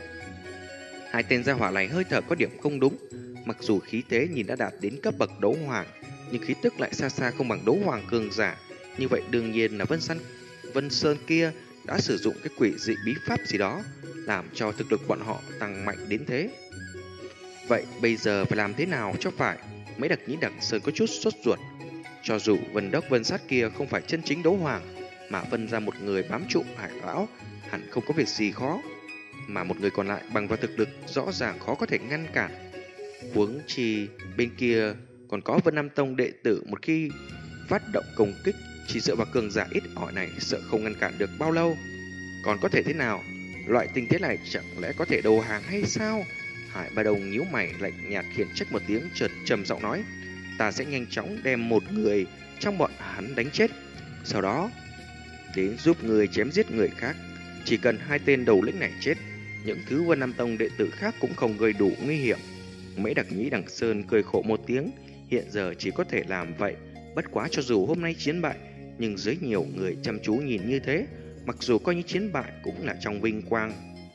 hai tên gia hỏa này hơi thở có điểm không đúng. Mặc dù khí thế nhìn đã đạt đến cấp bậc đấu hoàng, nhưng khí tức lại xa xa không bằng đấu hoàng cường giả. Như vậy đương nhiên là Vân Sơn, Vân Sơn kia đã sử dụng cái quỷ dị bí pháp gì đó, làm cho thực lực bọn họ tăng mạnh đến thế. Vậy bây giờ phải làm thế nào cho phải? Mấy đặc nhĩ Đằng Sơn có chút sốt ruột. Cho dù Vân Đốc Vân Sát kia không phải chân chính đấu hoàng, mà phân ra một người bám trụ Hải lão hẳn không có việc gì khó, mà một người còn lại bằng vào thực lực rõ ràng khó có thể ngăn cản. Huống chi bên kia còn có Vân Nam Tông đệ tử, một khi phát động công kích chỉ dựa vào cường giả ít ỏi này sợ không ngăn cản được bao lâu. Còn có thể thế nào? Loại tình thế này chẳng lẽ có thể đầu hàng hay sao? Hải Ba Đông nhíu mày lạnh nhạt khiển trách một tiếng, chợt trầm giọng nói: ta sẽ nhanh chóng đem một người trong bọn hắn đánh chết, sau đó đến giúp người chém giết người khác. Chỉ cần hai tên đầu lĩnh này chết, những thứ Vân Nam Tông đệ tử khác cũng không gây đủ nguy hiểm. Mễ Đặc Nhĩ Đằng Sơn cười khổ một tiếng, hiện giờ chỉ có thể làm vậy. Bất quá cho dù hôm nay chiến bại, nhưng dưới nhiều người chăm chú nhìn như thế, mặc dù coi như chiến bại cũng là trong vinh quang.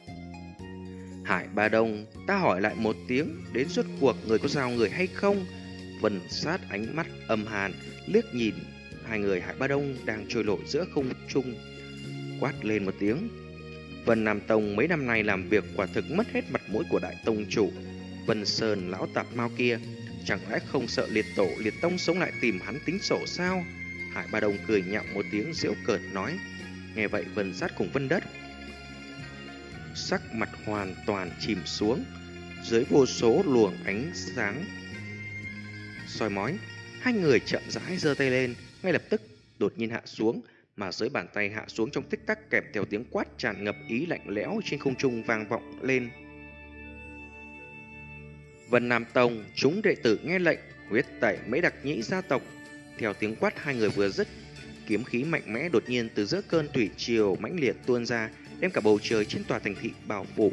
Hải Ba Đông, ta hỏi lại một tiếng, đến rốt cuộc người có giao người hay không? Vân Sát ánh mắt âm hàn liếc nhìn hai người Hải Ba Đông đang trôi nổi giữa không trung, quát lên một tiếng. Vân Nam Tông mấy năm nay làm việc quả thực mất hết mặt mũi của đại tông chủ. Vân Sơn lão tạp mau kia, chẳng lẽ không sợ liệt tổ liệt tông sống lại tìm hắn tính sổ sao? Hải Ba Đông cười nhạo một tiếng giễu cợt nói. Nghe vậy Vân Sát cùng Vân Đất sắc mặt hoàn toàn chìm xuống, dưới vô số luồng ánh sáng soi mói, hai người chậm rãi giơ tay lên, ngay lập tức đột nhiên hạ xuống, mà dưới bàn tay hạ xuống trong tích tắc kèm theo tiếng quát tràn ngập ý lạnh lẽo trên không trung vang vọng lên. Vân Nam Tông, chúng đệ tử nghe lệnh, huyết tẩy Mễ Đặc Nhĩ gia tộc. Theo tiếng quát hai người vừa dứt, kiếm khí mạnh mẽ đột nhiên từ giữa cơn thủy triều mãnh liệt tuôn ra, đem cả bầu trời trên tòa thành thị bao phủ.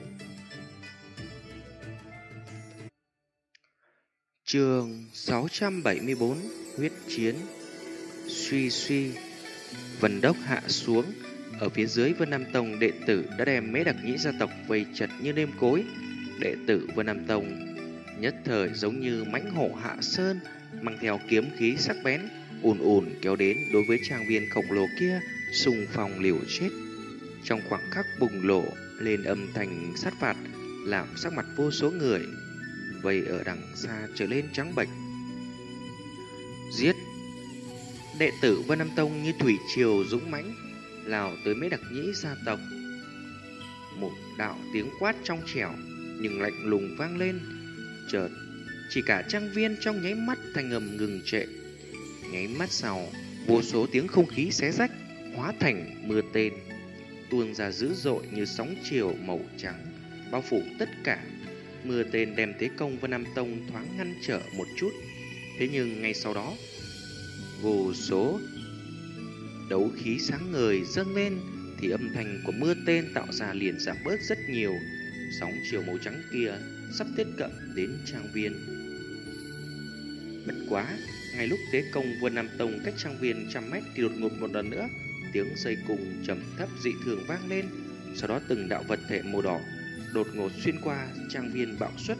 Chương sáu trăm bảy mươi bốn, huyết chiến. Suy suy, Vân Đốc hạ xuống, ở phía dưới Vân Nam Tông đệ tử đã đem Mễ Đặc Nhĩ gia tộc vây chặt như nêm cối. Đệ tử Vân Nam Tông nhất thời giống như mãnh hổ hạ sơn, mang theo kiếm khí sắc bén ùn ùn kéo đến đối với trang viên khổng lồ kia, xung phong liều chết. Trong khoảng khắc bùng nổ lên âm thanh sát phạt, làm sắc mặt vô số người vây ở đằng xa trở lên trắng bệch. Giết! Đệ tử Vân Nam Tông như thủy triều dũng mãnh lao tới Mễ Đặc Nhĩ gia tộc. Một đạo tiếng quát trong trẻo nhưng lạnh lùng vang lên, chợt chỉ cả trang viên trong nháy mắt thanh âm ngừng trệ. Nháy mắt sau, vô số tiếng không khí xé rách hóa thành mưa tên tuôn ra dữ dội như sóng chiều màu trắng, bao phủ tất cả. Mưa tên đem thế công Vân Nam Tông thoáng ngăn trở một chút, thế nhưng ngay sau đó vô số đấu khí sáng ngời dâng lên, thì âm thanh của mưa tên tạo ra liền giảm bớt rất nhiều. Sóng chiều màu trắng kia sắp tiếp cận đến trang viên. Bất quá, ngay lúc thế công Vân Nam Tông cách trang viên trăm mét thì đột ngột một lần nữa tiếng dây cùng trầm thấp dị thường vang lên, sau đó từng đạo vật thể màu đỏ đột ngột xuyên qua trang viên bạo xuất.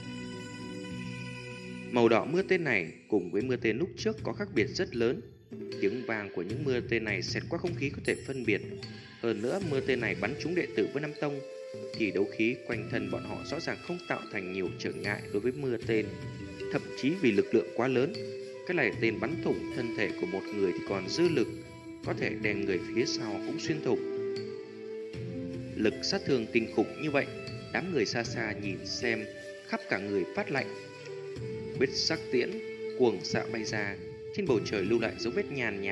Màu đỏ mưa tên này cùng với mưa tên lúc trước có khác biệt rất lớn. Tiếng vang của những mưa tên này xẹt qua không khí có thể phân biệt. Hơn nữa mưa tên này bắn trúng đệ tử Vân Nam Tông thì đấu khí quanh thân bọn họ rõ ràng không tạo thành nhiều trở ngại đối với mưa tên. Thậm chí vì lực lượng quá lớn, cái này tên bắn thủng thân thể của một người thì còn dư lực, có thể đè người phía sau cũng xuyên thủng. Lực sát thương kinh khủng như vậy, đám người xa xa nhìn xem khắp cả người phát lạnh. Huyết sắc tiễn cuồng xạ bay ra, trên bầu trời lưu lại dấu vết nhàn nhạt,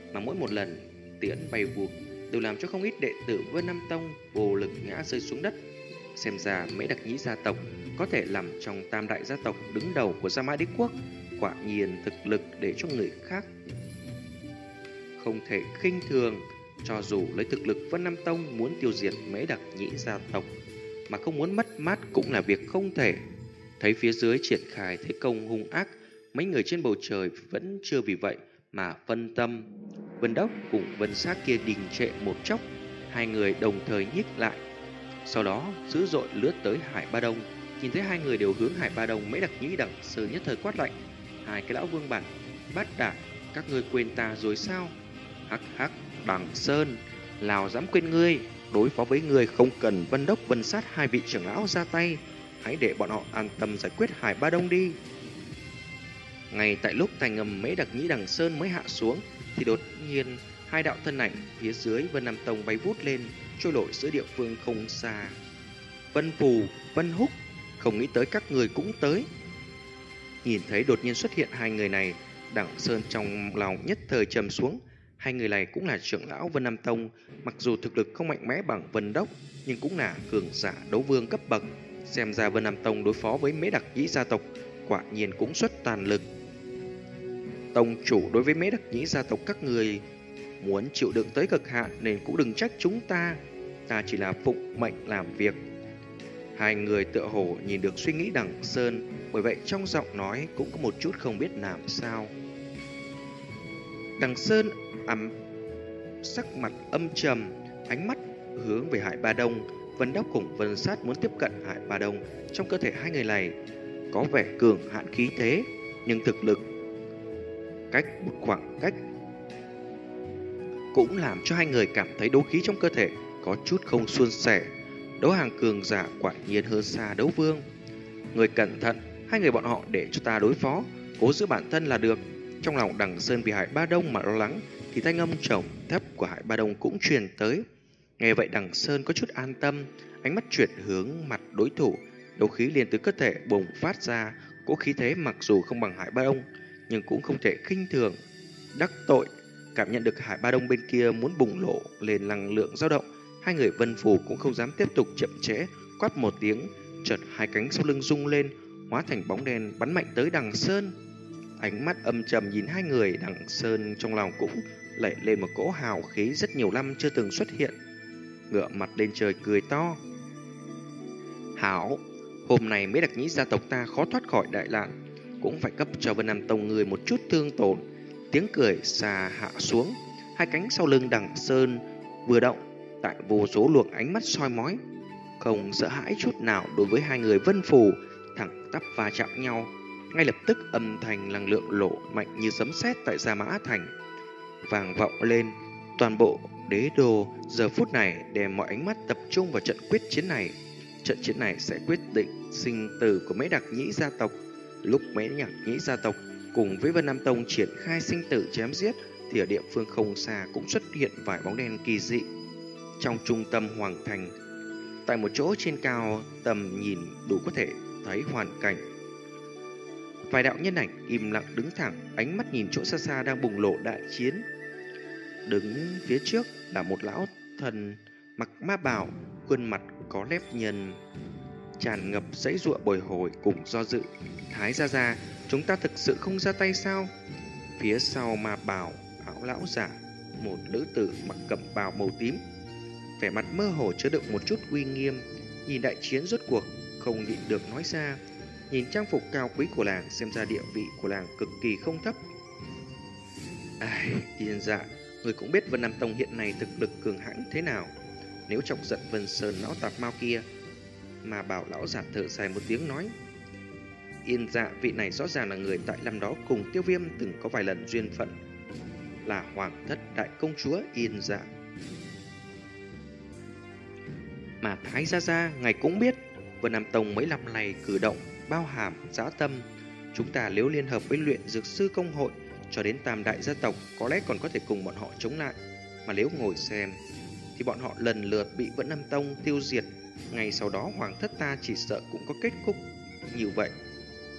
mà mỗi một lần tiễn bay vụt đều làm cho không ít đệ tử Vân Nam Tông vô lực ngã rơi xuống đất. Xem ra Mễ Đặc Nhĩ gia tộc có thể nằm trong tam đại gia tộc đứng đầu của Gia Mã Đế quốc, quả nhiên thực lực để cho người khác không thể khinh thường. Cho dù lấy thực lực Vân Nam Tông muốn tiêu diệt Mễ Đặc Nhĩ gia tộc mà không muốn mất mát cũng là việc không thể. Thấy phía dưới triển khai thế công hung ác, mấy người trên bầu trời vẫn chưa vì vậy mà phân tâm. Vân Đốc cùng Vân Sát kia đình trệ một chốc, hai người đồng thời nhích lại. Sau đó dữ dội lướt tới Hải Ba Đông. Nhìn thấy hai người đều hướng Hải Ba Đông, Mễ Đặc Nhĩ Đằng Sơn nhất thời quát lạnh: hai cái lão vương bản bát đản, các ngươi quên ta rồi sao? Hắc hắc, Đằng Sơn, nào dám quên ngươi? Đối phó với ngươi không cần Vân Đốc, Vân Sát hai vị trưởng lão ra tay, hãy để bọn họ an tâm giải quyết Hải Ba Đông đi. Ngay tại lúc thành ngầm Mễ Đặc Nhĩ Đằng Sơn mới hạ xuống thì đột nhiên hai đạo thân ảnh phía dưới Vân Nam Tông bay vút lên, trôi nổi giữa địa phương không xa. Vân Phù, Vân Húc, không nghĩ tới các người cũng tới. Nhìn thấy đột nhiên xuất hiện hai người này, Đằng Sơn trong lòng nhất thời trầm xuống. Hai người này cũng là trưởng lão Vân Nam Tông, mặc dù thực lực không mạnh mẽ bằng Vân Đốc, nhưng cũng là cường giả đấu vương cấp bậc. Xem ra Vân Nam Tông đối phó với Mễ Đặc Nhĩ gia tộc quả nhiên cũng xuất toàn lực. Tông chủ đối với Mễ Đặc Nhĩ gia tộc các người muốn chịu đựng tới cực hạn nên cũng đừng trách chúng ta, ta chỉ là phụng mệnh làm việc. Hai người tựa hồ nhìn được suy nghĩ Đằng Sơn, bởi vậy trong giọng nói cũng có một chút không biết làm sao. Đằng Sơn ấm sắc mặt âm trầm, ánh mắt hướng về Hải Ba Đông. Vân Đốc cùng Vân Sát muốn tiếp cận Hải Ba Đông. Trong cơ thể hai người này có vẻ cường hãn khí thế, nhưng thực lực cách một khoảng cách cũng làm cho hai người cảm thấy đấu khí trong cơ thể có chút không suôn sẻ. Đấu hàng cường giả quả nhiên hơn xa đấu vương. Người cẩn thận, hai người bọn họ để cho ta đối phó, cố giữ bản thân là được. Trong lòng Đằng Sơn vì Hải Ba Đông mà lo lắng, thì thanh âm trầm thấp của Hải Ba Đông cũng truyền tới. Nghe vậy Đằng Sơn có chút an tâm, ánh mắt chuyển hướng mặt đối thủ, đấu khí liền từ cơ thể bùng phát ra. Cỗ khí thế mặc dù không bằng Hải Ba Đông, nhưng cũng không thể khinh thường. Đắc tội, cảm nhận được Hải Ba Đông bên kia muốn bùng lộ lên năng lượng dao động, hai người Vân Phù cũng không dám tiếp tục chậm trễ, quát một tiếng, chợt hai cánh sau lưng rung lên, hóa thành bóng đen bắn mạnh tới Đằng Sơn. Ánh mắt âm trầm nhìn hai người, Đằng Sơn trong lòng cũng lẩy lên một cỗ hào khí rất nhiều năm chưa từng xuất hiện, ngửa mặt lên trời cười to. Hảo, hôm nay Mễ Đặc Nhĩ gia tộc ta khó thoát khỏi đại nạn, cũng phải cấp cho Vân Nam Tông người một chút thương tổn. Tiếng cười xa hạ xuống, hai cánh sau lưng Đằng Sơn vừa động, tại vô số luồng ánh mắt soi mói, không sợ hãi chút nào đối với hai người Vân Phù, thẳng tắp va chạm nhau. Ngay lập tức âm thanh năng lượng lộ mạnh như sấm sét tại Gia Mã Thành vang vọng lên. Toàn bộ đế đô giờ phút này đem mọi ánh mắt tập trung vào trận quyết chiến này. Trận chiến này sẽ quyết định sinh tử của Mễ Đặc Nhĩ gia tộc. Lúc Mễ Đặc Nhĩ gia tộc cùng với Vân Nam Tông triển khai sinh tử chém giết, thì ở địa phương không xa cũng xuất hiện vài bóng đen kỳ dị. Trong trung tâm hoàng thành, tại một chỗ trên cao tầm nhìn đủ có thể thấy hoàn cảnh, vài đạo nhân ảnh im lặng đứng thẳng, ánh mắt nhìn chỗ xa xa đang bùng lộ đại chiến. Đứng phía trước là một lão thần mặc ma bào, khuôn mặt có nếp nhăn, tràn ngập dãy giụa bồi hồi cùng do dự. Thái gia gia, chúng ta thực sự không ra tay sao? Phía sau ma bào áo lão giả, một nữ tử mặc cẩm bào màu tím, vẻ mặt mơ hồ chứa đựng một chút uy nghiêm, nhìn đại chiến rốt cuộc không nhịn được nói ra. Nhìn trang phục cao quý của làng, xem ra địa vị của làng cực kỳ không thấp. Ai, Yên Dạ, người cũng biết Vân Nam Tông hiện nay thực lực cường hãn thế nào. Nếu chọc giận Vân Sơn lão tạp mau kia, mà bảo lão giả thở dài một tiếng nói. Yên Dạ, vị này rõ ràng là người tại năm đó cùng Tiêu Viêm từng có vài lần duyên phận, là hoàng thất đại công chúa Yên Dạ. Mà Thái gia gia, ngài cũng biết Vân Nam Tông mấy năm này cử động bao hàm dã tâm. Chúng ta nếu liên hợp với luyện dược sư công hội cho đến tam đại gia tộc, có lẽ còn có thể cùng bọn họ chống lại. Mà nếu ngồi xem thì bọn họ lần lượt bị Vân Nam Tông tiêu diệt, ngày sau đó hoàng thất ta chỉ sợ cũng có kết cục như vậy.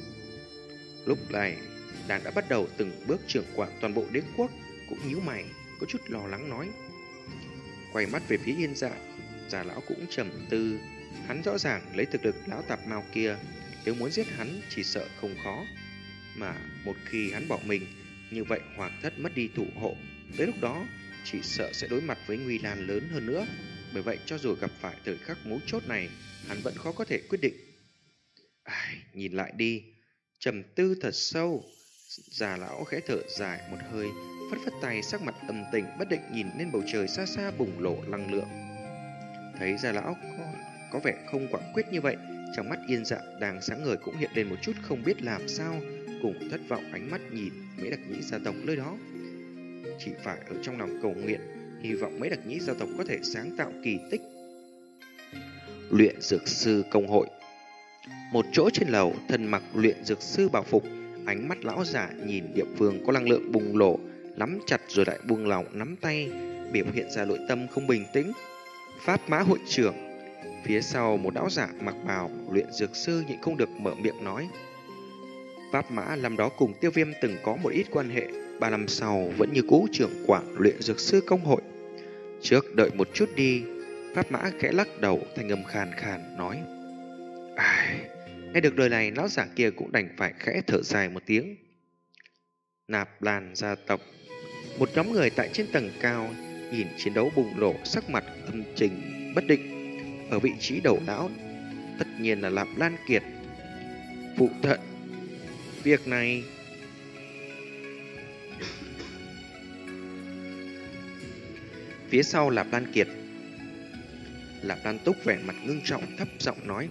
Lúc này đàn đã bắt đầu từng bước trưởng quản toàn bộ đế quốc, cũng nhíu mày. có chút lo lắng nói. Quay mắt về phía Yên Dạ, già lão cũng trầm tư. Hắn rõ ràng lấy thực lực lão tạp mao kia, nếu muốn giết hắn chỉ sợ không khó. Mà một khi hắn bỏ mình, như vậy Hoàng thất mất đi thủ hộ, tới lúc đó chỉ sợ sẽ đối mặt với nguy nan lớn hơn nữa. Bởi vậy cho dù gặp phải thời khắc mấu chốt này, hắn vẫn khó có thể quyết định. Ai, nhìn lại đi, trầm tư thật sâu. Già lão khẽ thở dài một hơi, phất phất tay, sắc mặt âm tình bất định nhìn lên bầu trời xa xa bùng nổ năng lượng. Thấy già lão có, có vẻ không quả quyết như vậy, trong mắt Yên Dạ đang sáng ngời cũng hiện lên một chút không biết làm sao, cùng thất vọng ánh mắt nhìn mấy đặc nhĩ gia tộc nơi đó. Chỉ phải ở trong lòng cầu nguyện, hy vọng mấy đặc nhĩ gia tộc có thể sáng tạo kỳ tích. Luyện dược sư công hội. Một chỗ trên lầu, thân mặc luyện dược sư bảo phục, ánh mắt lão giả nhìn địa phương có năng lượng bùng nổ, nắm chặt rồi lại buông lỏng nắm tay, biểu hiện ra nội tâm không bình tĩnh. Pháp mã hội trưởng. Phía sau một lão giả mặc bào luyện dược sư nhịn không được mở miệng nói. Pháp mã năm đó cùng Tiêu Viêm từng có một ít quan hệ, ba năm sau vẫn như cũ trưởng quản luyện dược sư công hội. Trước đợi một chút đi. Pháp mã khẽ lắc đầu, thanh âm khàn khàn nói. Ai... Nghe được lời này, lão giả kia cũng đành phải khẽ thở dài một tiếng. Nạp Lan gia tộc. Một nhóm người tại trên tầng cao nhìn chiến đấu bùng nổ, sắc mặt âm trình bất định. Ở vị trí đầu não tất nhiên là Nạp Lan Kiệt. Phụ thận, việc này... Phía sau Lạp Lan Kiệt, Lạp Lan Túc vẻ mặt ngưng trọng thấp giọng nói.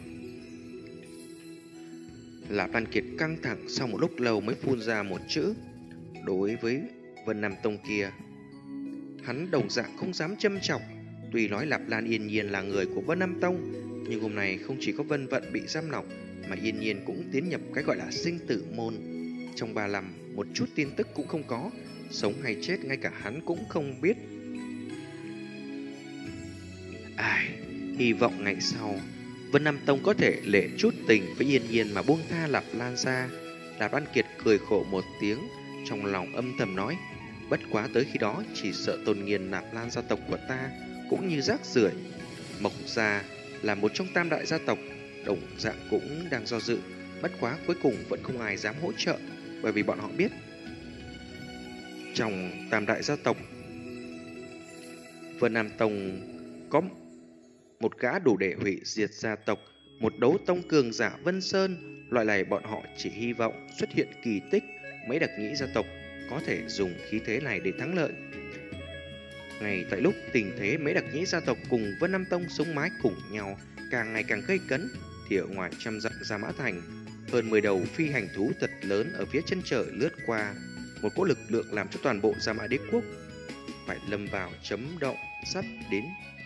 Lạp Lan Kiệt căng thẳng, sau một lúc lâu mới phun ra một chữ. Đối với Vân Nam Tông kia, hắn đồng dạng không dám châm chọc. Tuy nói Lạp Lan Yên Nhiên là người của Vân Nam Tông, nhưng hôm nay không chỉ có Vân Vận bị giam lỏng, mà Yên Nhiên cũng tiến nhập cái gọi là sinh tử môn. Trong ba năm, một chút tin tức cũng không có, sống hay chết ngay cả hắn cũng không biết. Ai, hy vọng ngày sau Vân Nam Tông có thể lệ chút tình với Yên Nhiên mà buông tha Lạp Lan ra. Lạp Lan Kiệt cười khổ một tiếng, trong lòng âm thầm nói. Bất quá tới khi đó chỉ sợ tôn nghiêm Nạp Lan gia tộc của ta cũng như rác rưởi. Mộc gia là một trong tam đại gia tộc, đồng dạng cũng đang do dự. Bất quá cuối cùng vẫn không ai dám hỗ trợ, bởi vì bọn họ biết trong tam đại gia tộc, Vân Nam Tông có một gã đủ để hủy diệt gia tộc, một đấu tông cường giả Vân Sơn. Loại này bọn họ chỉ hy vọng xuất hiện kỳ tích, mấy đặc nhĩ gia tộc có thể dùng khí thế này để thắng lợi. Ngay tại lúc tình thế mấy đặc nhĩ gia tộc cùng Vân Nam Tông sống mái cùng nhau càng ngày càng gây cấn, thì ở ngoài trăm dặm Gia Mã Thành, hơn mười đầu phi hành thú thật lớn ở phía chân trời lướt qua, một cỗ lực lượng làm cho toàn bộ Gia Mã Đế quốc phải lâm vào chấm động sắp đến